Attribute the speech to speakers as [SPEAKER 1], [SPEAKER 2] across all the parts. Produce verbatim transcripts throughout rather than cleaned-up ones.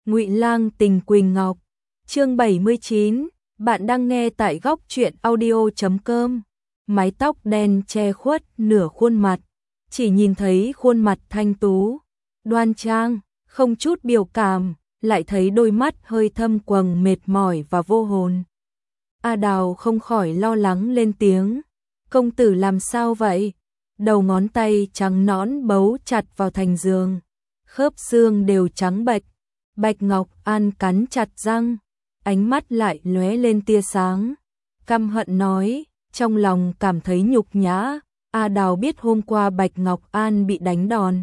[SPEAKER 1] Ngụy Lang tình Quỳnh Ngọc. Chương bảy mươi chín, bạn đang nghe tại góc truyện audio chấm com. Mái tóc đen che khuất nửa khuôn mặt, chỉ nhìn thấy khuôn mặt thanh tú, đoan trang, không chút biểu cảm, lại thấy đôi mắt hơi thâm quầng mệt mỏi và vô hồn. A Đào không khỏi lo lắng lên tiếng, công tử làm sao vậy? Đầu ngón tay trắng nõn bấu chặt vào thành giường, khớp xương đều trắng bệch. Bạch Ngọc An cắn chặt răng, ánh mắt lại lóe lên tia sáng, căm hận nói, trong lòng cảm thấy nhục nhã. A Đào biết hôm qua Bạch Ngọc An bị đánh đòn,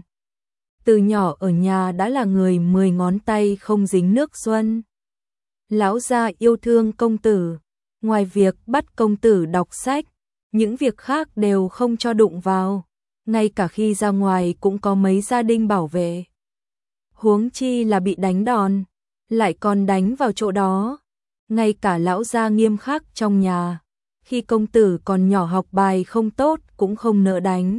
[SPEAKER 1] từ nhỏ ở nhà đã là người mười ngón tay không dính nước xuân. Lão gia yêu thương công tử, ngoài việc bắt công tử đọc sách, những việc khác đều không cho đụng vào, ngay cả khi ra ngoài cũng có mấy gia đình bảo vệ. Huống chi là bị đánh đòn, lại còn đánh vào chỗ đó. Ngay cả lão gia nghiêm khắc trong nhà, khi công tử còn nhỏ học bài không tốt cũng không nỡ đánh,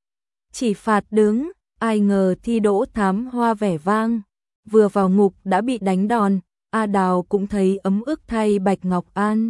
[SPEAKER 1] chỉ phạt đứng. Ai ngờ thi đỗ thám hoa vẻ vang, vừa vào ngục đã bị đánh đòn. A Đào cũng thấy ấm ức thay Bạch Ngọc An,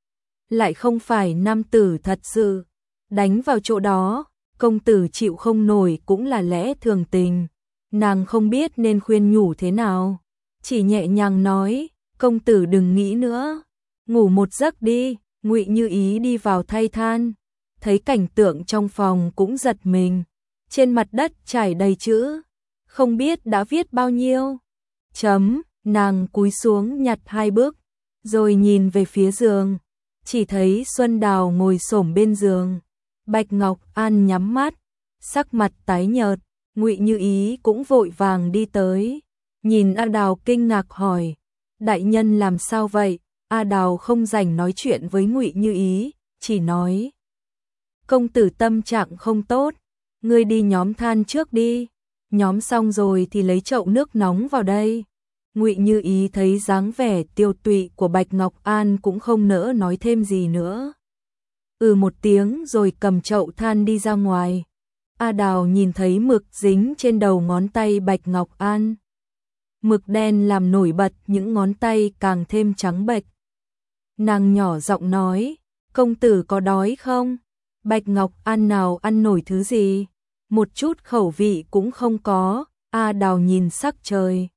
[SPEAKER 1] lại không phải nam tử thật sự, đánh vào chỗ đó công tử chịu không nổi cũng là lẽ thường tình. Nàng không biết nên khuyên nhủ thế nào, chỉ nhẹ nhàng nói, công tử đừng nghĩ nữa, ngủ một giấc đi. Ngụy Như Ý đi vào thay than, thấy cảnh tượng trong phòng cũng giật mình, trên mặt đất trải đầy chữ, không biết đã viết bao nhiêu chấm. Nàng cúi xuống nhặt hai bước, rồi nhìn về phía giường, chỉ thấy Xuân Đào ngồi xổm bên giường. Bạch Ngọc An nhắm mắt, sắc mặt tái nhợt. Ngụy Như Ý cũng vội vàng đi tới, nhìn A Đào kinh ngạc hỏi, đại nhân làm sao vậy? A Đào không rảnh nói chuyện với Ngụy Như Ý, chỉ nói, công tử tâm trạng không tốt, ngươi đi nhóm than trước đi, nhóm xong rồi thì lấy chậu nước nóng vào đây. Ngụy Như Ý thấy dáng vẻ tiêu tụy của Bạch Ngọc An cũng không nỡ nói thêm gì nữa, ừ một tiếng rồi cầm chậu than đi ra ngoài. A Đào nhìn thấy mực dính trên đầu ngón tay Bạch Ngọc An, mực đen làm nổi bật những ngón tay càng thêm trắng bệch. Nàng nhỏ giọng nói, công tử có đói không? Bạch Ngọc An nào ăn nổi thứ gì, một chút khẩu vị cũng không có. A Đào nhìn sắc trời,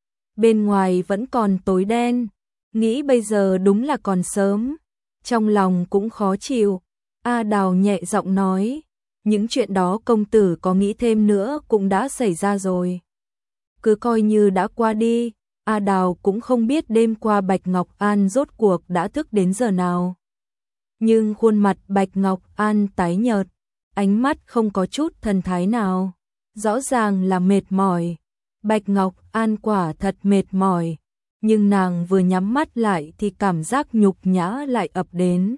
[SPEAKER 1] bên ngoài vẫn còn tối đen, nghĩ bây giờ đúng là còn sớm, trong lòng cũng khó chịu. A Đào nhẹ giọng nói, những chuyện đó công tử có nghĩ thêm nữa cũng đã xảy ra rồi, cứ coi như đã qua đi. A Đào cũng không biết đêm qua Bạch Ngọc An rốt cuộc đã thức đến giờ nào, nhưng khuôn mặt Bạch Ngọc An tái nhợt, ánh mắt không có chút thần thái nào, rõ ràng là mệt mỏi. Bạch Ngọc An quả thật mệt mỏi, nhưng nàng vừa nhắm mắt lại thì cảm giác nhục nhã lại ập đến,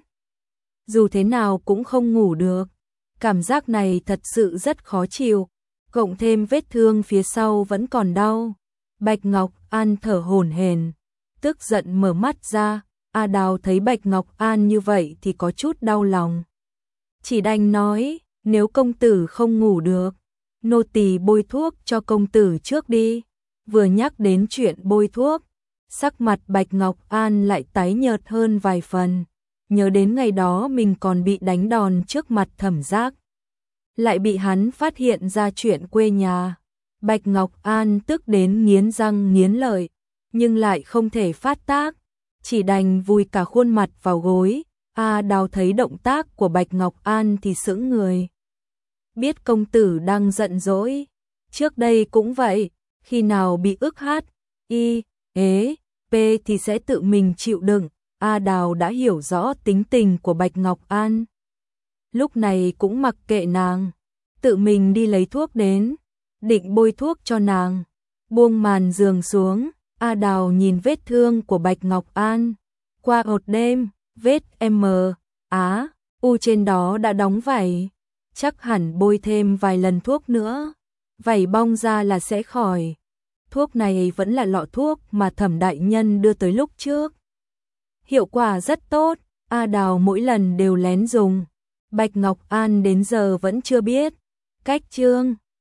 [SPEAKER 1] dù thế nào cũng không ngủ được. Cảm giác này thật sự rất khó chịu, cộng thêm vết thương phía sau vẫn còn đau. Bạch Ngọc An thở hổn hển, tức giận mở mắt ra. A Đào thấy Bạch Ngọc An như vậy thì có chút đau lòng, chỉ đành nói, nếu công tử không ngủ được, nô tỳ bôi thuốc cho công tử trước đi. Vừa nhắc đến chuyện bôi thuốc, sắc mặt Bạch Ngọc An lại tái nhợt hơn vài phần, nhớ đến ngày đó mình còn bị đánh đòn trước mặt Thẩm Giác, lại bị hắn phát hiện ra chuyện quê nhà. Bạch Ngọc An tức đến nghiến răng nghiến lợi, nhưng lại không thể phát tác, chỉ đành vùi cả khuôn mặt vào gối. A Đào thấy động tác của Bạch Ngọc An thì sững người, biết công tử đang giận dỗi, trước đây cũng vậy, khi nào bị ức hát, y, ế, p thì sẽ tự mình chịu đựng. A Đào đã hiểu rõ tính tình của Bạch Ngọc An, lúc này cũng mặc kệ nàng, tự mình đi lấy thuốc đến, định bôi thuốc cho nàng. Buông màn giường xuống, A Đào nhìn vết thương của Bạch Ngọc An, qua một đêm, vết M, Á, U trên đó đã đóng vảy, chắc hẳn bôi thêm vài lần thuốc nữa, vảy bong ra là sẽ khỏi. Thuốc này vẫn là lọ thuốc mà Thẩm đại nhân đưa tới lúc trước, hiệu quả rất tốt. A Đào mỗi lần đều lén dùng, Bạch Ngọc An đến giờ vẫn chưa biết. Cách chương